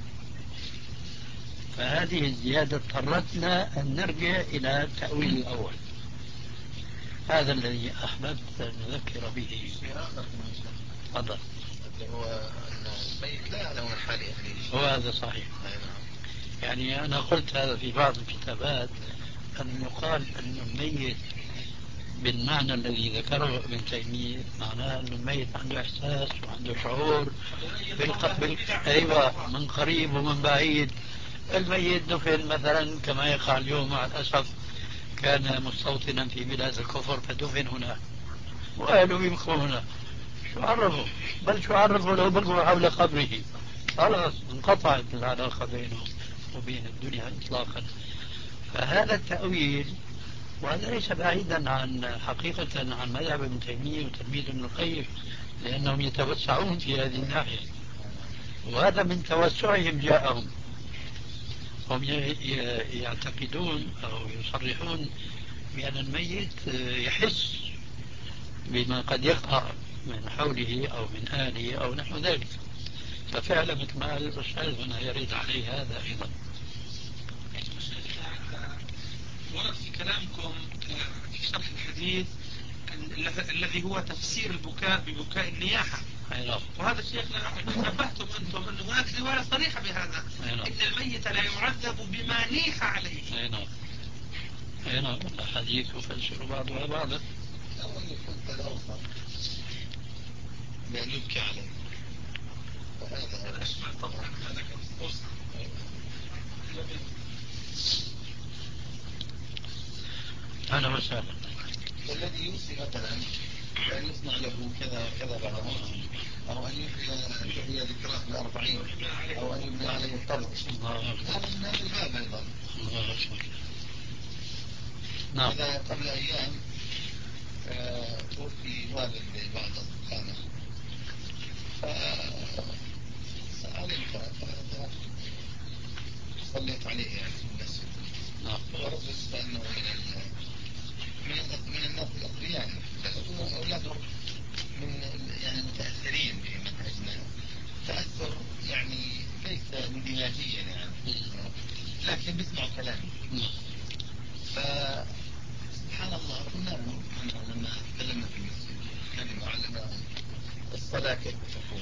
فهذه الزيادة اضطرتنا أن نرجع إلى التأويل الأول. هذا الذي أحببت أن نذكر به. تفضل. هو أن الميت لا يعلم من حال أهله. هو هذا صحيح. يعني أنا قلت هذا في بعض الكتابات، أن يقال أن الميت بالمعنى الذي ذكره ابن تيمية معناه أن الميت عنده إحساس وعنده شعور بالقبل، أيوة، من قريب ومن بعيد. الميت دفن مثلا كما يقع اليوم مع الأسف، كان مستوطنا في بلاد الكفر فدفن هنا وأهله يبقوا هنا، شو عرفوا؟ بل شو عرفوا لو بقوا حول قبره؟ خلاص انقطعت العلاقة بينه وبين الدنيا إطلاقا. فهذا التأويل، وهذا ليس بعيدا عن حقيقة عن مذهب ابن تيمية وتلميذ ابن القيم، لأنهم يتوسعون في هذه الناحية، وهذا من توسعهم جاءهم. هم يعتقدون أو يصرحون بأن الميت يحس بما قد يقع من حوله أو من آله أو نحو ذلك. ففعلا مثل ما الأستاذ هنا يريد عليه هذا أيضا. ورد في كلامكم في شرح الحديث الذي هو تفسير البكاء ببكاء النياحة، وهذا شيخنا نبهتم أنتم أن هناك رواية صريحة بهذا، إن الميت لا يعذب بما نيح عليه. أي نعم، أي نعم، الحديث يفسر بعضها بعضا. أول كنت الأوفر بأن يبكي عليه، فهذا أشمل طبعا. هذا كان أهلا وسهلا. والذي يوصي مثلا أن يصنع له كذا كذا بعد موته أو أن يحيي ذكراه الأربعين أو أن يبنى عليه القبر. هذا من هذا الباب أيضا. نعم. هذا قبل أيام توفي والد لبعض أصدقائنا فسألت صليت عليه يعني في المسجد. هو رجل أنه من من الناس الأثرياء وأولاده من يعني المتأثرين بمنهجنا تأثر يعني ليس اندماجيا يعني لكن بيسمعوا كلامي. فسبحان الله كنا لما تكلمنا في المسجد كان معلمنا الصلاة كيف تكون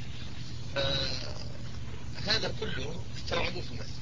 فهذا كله استوعبوه في المسجد.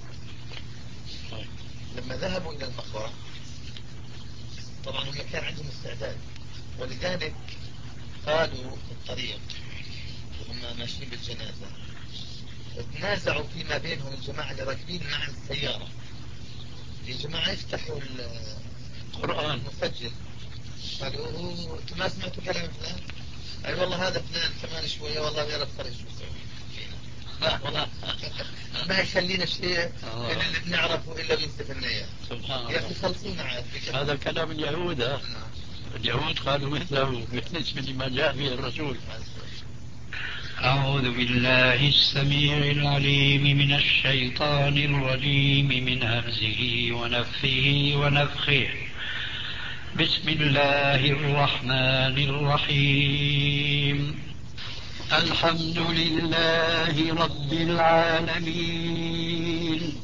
لما ذهبوا إلى المقبرة طبعا هم كان عندهم استعداد ولذلك قالوا في الطريق وهم ماشيين بالجنازة تنازعوا فيما بينهم الجماعة اللي راكبين مع السيارة يا جماعة يفتحوا القرآن المسجل قالوا انتم ما سمعتوا كلام فلان؟ اي والله هذا فلان كمان شوية والله بيعرف خرج لا والله ما يخلينا شيء اللي بنعرفه إلا بينسف النية. سبحان الله. يا أخي خلصونا عاد. هذا كلام اليهود. ها اليهود قالوا مثله بالنسبة لما جاء به الرسول. أعوذ بالله السميع العليم من الشيطان الرجيم من همزه ونفخه ونفخه. بسم الله الرحمن الرحيم. الحمد لله رب العالمين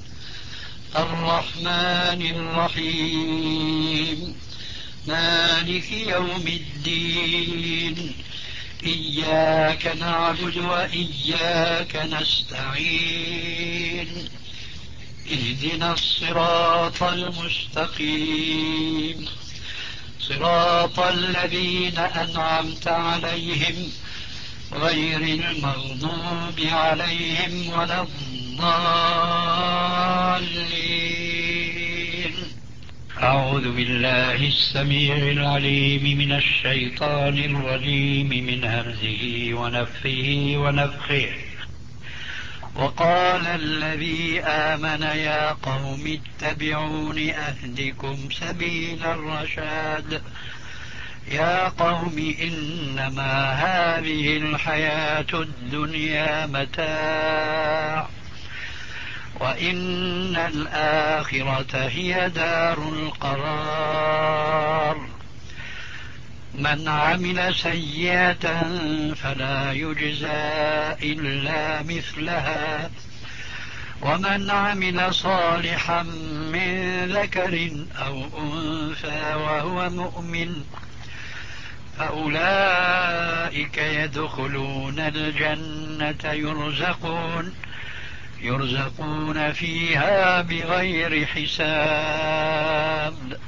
الرحمن الرحيم مالك يوم الدين إياك نعبد وإياك نستعين اهدنا الصراط المستقيم صراط الذين أنعمت عليهم غير المغضوب عليهم ولا الضالين. أعوذ بالله السميع العليم من الشيطان الرجيم من همزه ونفخه ونفخه. وقال الذي آمن يا قوم اتبعون أهدكم سبيل الرشاد يا قوم إنما هذه الحياة الدنيا متاع وإن الآخرة هي دار القرار من عمل سيئة فلا يجزى إلا مثلها ومن عمل صالحا من ذكر أو أنثى وهو مؤمن فأولئك يدخلون الجنة يرزقون يرزقون فيها بغير حساب.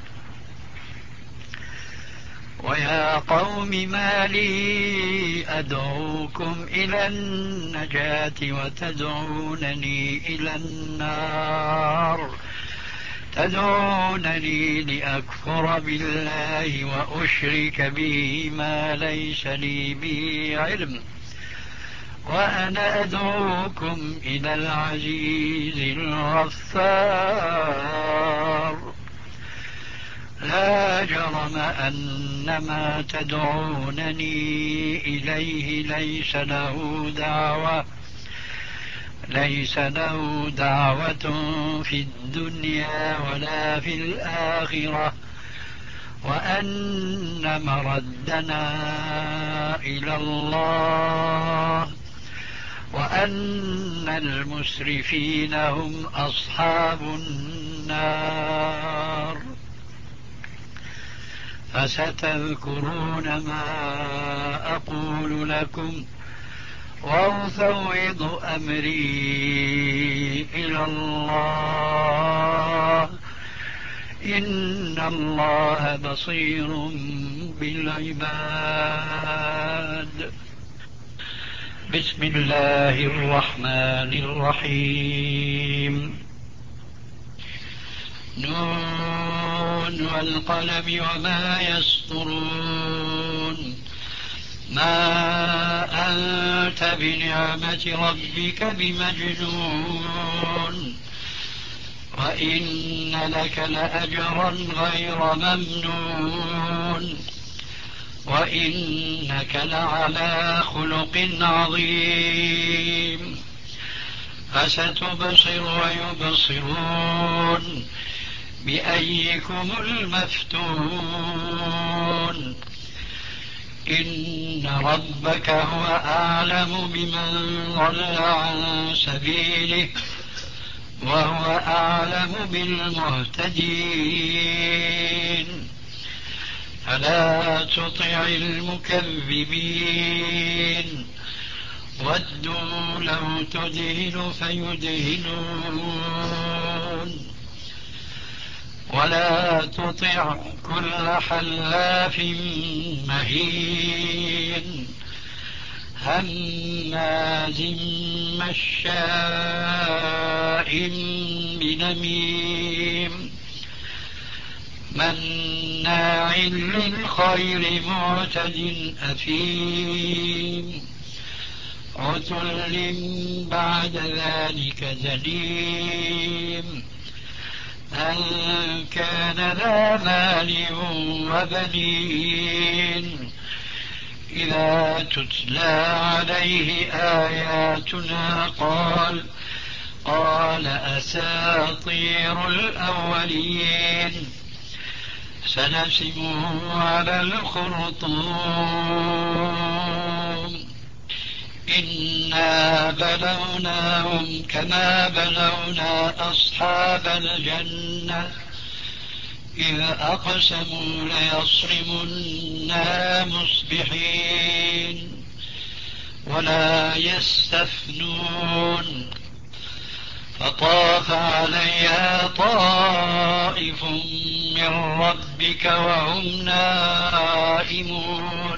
ويا قوم ما لي أدعوكم إلى النجاة وتدعونني إلى النار تدعونني لأكفر بالله وأشرك به ما ليس لي به علم وأنا أدعوكم إلى العزيز الغفار لا جرم أن ما تدعونني إليه ليس له دعوة ليس له دعوة في الدنيا ولا في الآخرة وأن مردنا إلى الله وأن المسرفين هم أصحاب النار. فستذكرون ما أقول لكم وأفوض أمري إلى الله إن الله بصير بالعباد. بسم الله الرحمن الرحيم. نون والقلم وما يسطرون ما أنت بنعمة ربك بمجنون وإن لك لأجرا غير ممنون وإنك لعلى خلق عظيم فستبصر ويبصرون بأيكم المفتون إن ربك هو أعلم بمن ضل عن سبيله وهو أعلم بالمهتدين فلا تطع المكذبين ودوا لو تدهن فيدهنون ولا تطع كل حلاف مهين هماز مشاء بنميم مناع للخير معتد أثيم عتل بعد ذلك زنيم أن كان ذا مال وبنين إذا تتلى عليه آياتنا قال قال أساطير الأولين سنسمه على الخرطوم إنا بلوناهم كما بلونا أصحاب الجنة إذ أقسموا ليصرمنها مصبحين ولا يستثنون فطاف عليها طائف من ربك وهم نائمون